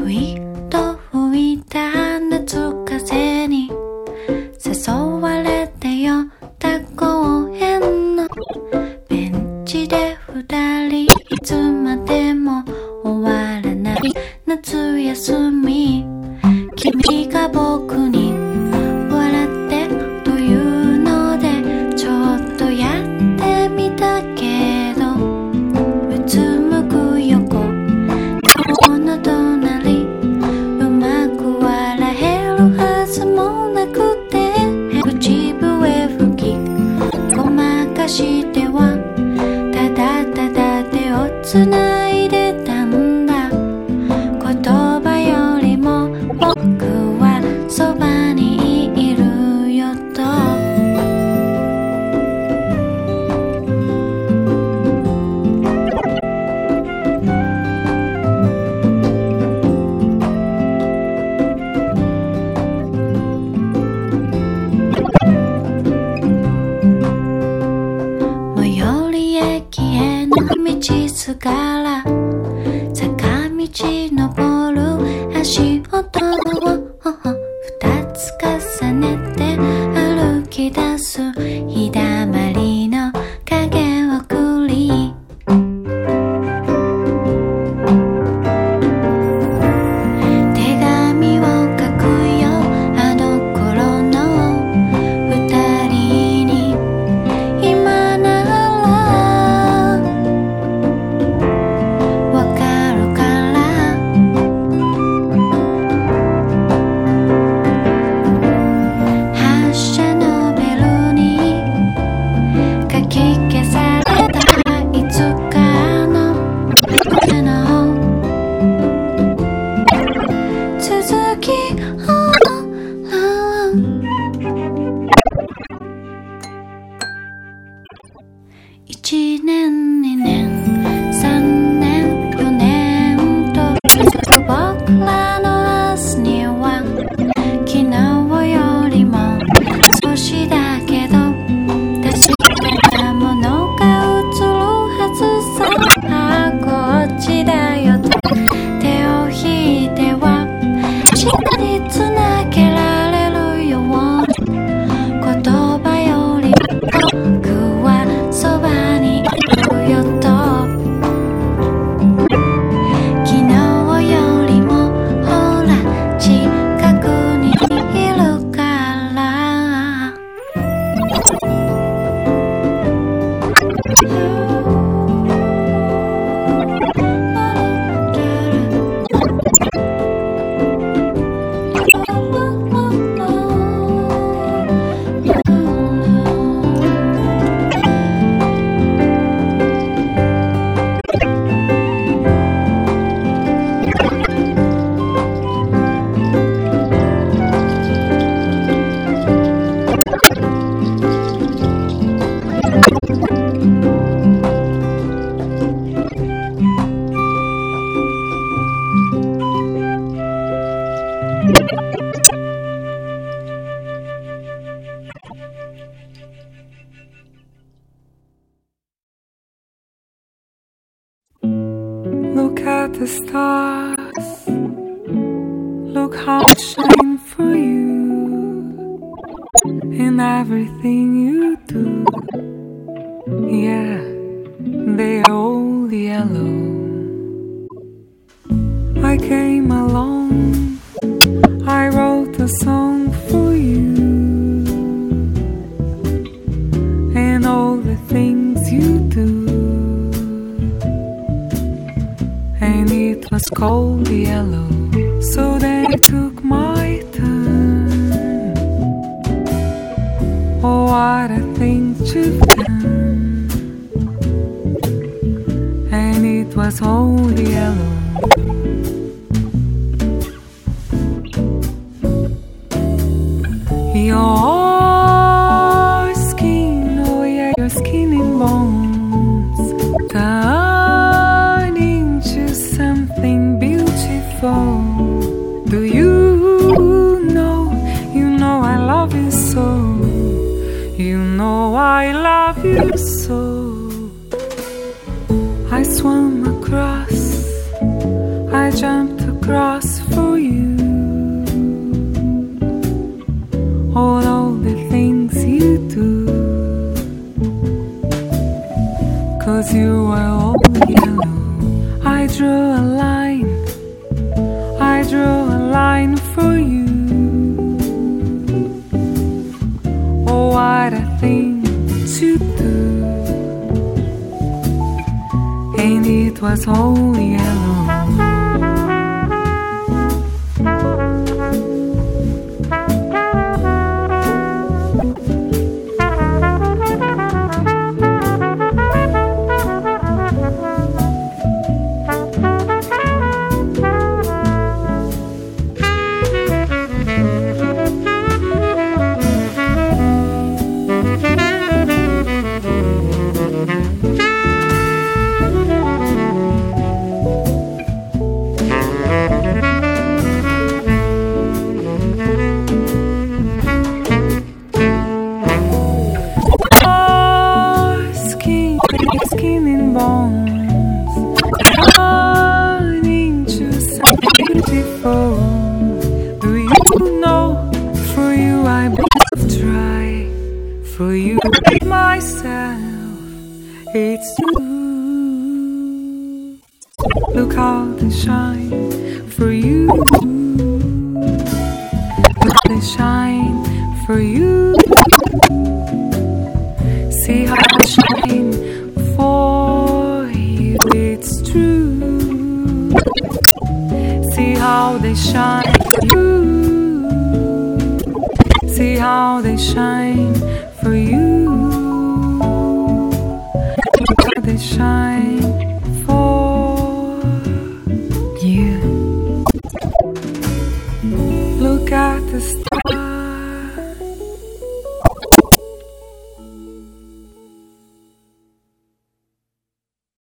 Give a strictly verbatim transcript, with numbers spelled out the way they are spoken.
ふいと吹いた夏風に誘われて寄った公園のベンチで二人いつまでも終わらない夏休み、君が僕に笑ってというのでちょっとやってみたけど、うつむく横この隣うまく笑えるはずもなくて、口笛吹きごまかしてはただただ手をつないでたんだ。言葉よりも僕はそばにいるよと。最寄り駅への道すがら坂道登る足音を二つ重ねて歩き出す日だまりの影をくり、手紙を書くよあの頃の二人に、今ならわかるから発車のベルにかき消されたいつかの胸の続きを一年二年三年四年と続く僕らの明日には昨日よりも少しだけど確かなものが映るはずさ。ああこっちだよと手を引いては明日につなげられるように、言葉より僕はそばにいるよと。昨日よりもほら近くにいるから。 Look at the stars, look how they shine for you in everything you do. Yeah, they are all yellow. I came along, I wrote a song for you, and all the things you do. And it was cold yellow, so then I took my turn. Oh, what a thing you've done. And it was all yellow. Your skin, oh yeah, your skin and bones turn into something beautiful. Do you know, you know I love you so. You know I love you so. I swam across, I jumped across for you. All of the things you do, 'cause you are all yellow. I drew a line, I drew a line for you. Oh, what a thing to do. And it was all yellow. Skin and bones, turning to something beautiful. Do you know? For you I both try. For you myself, it's true. Look how they shine for you. Look they shine for you. See how they shine for you, it's true. See how they shine for you. See how they shine for you. Look how they shine for you. Look at the stars.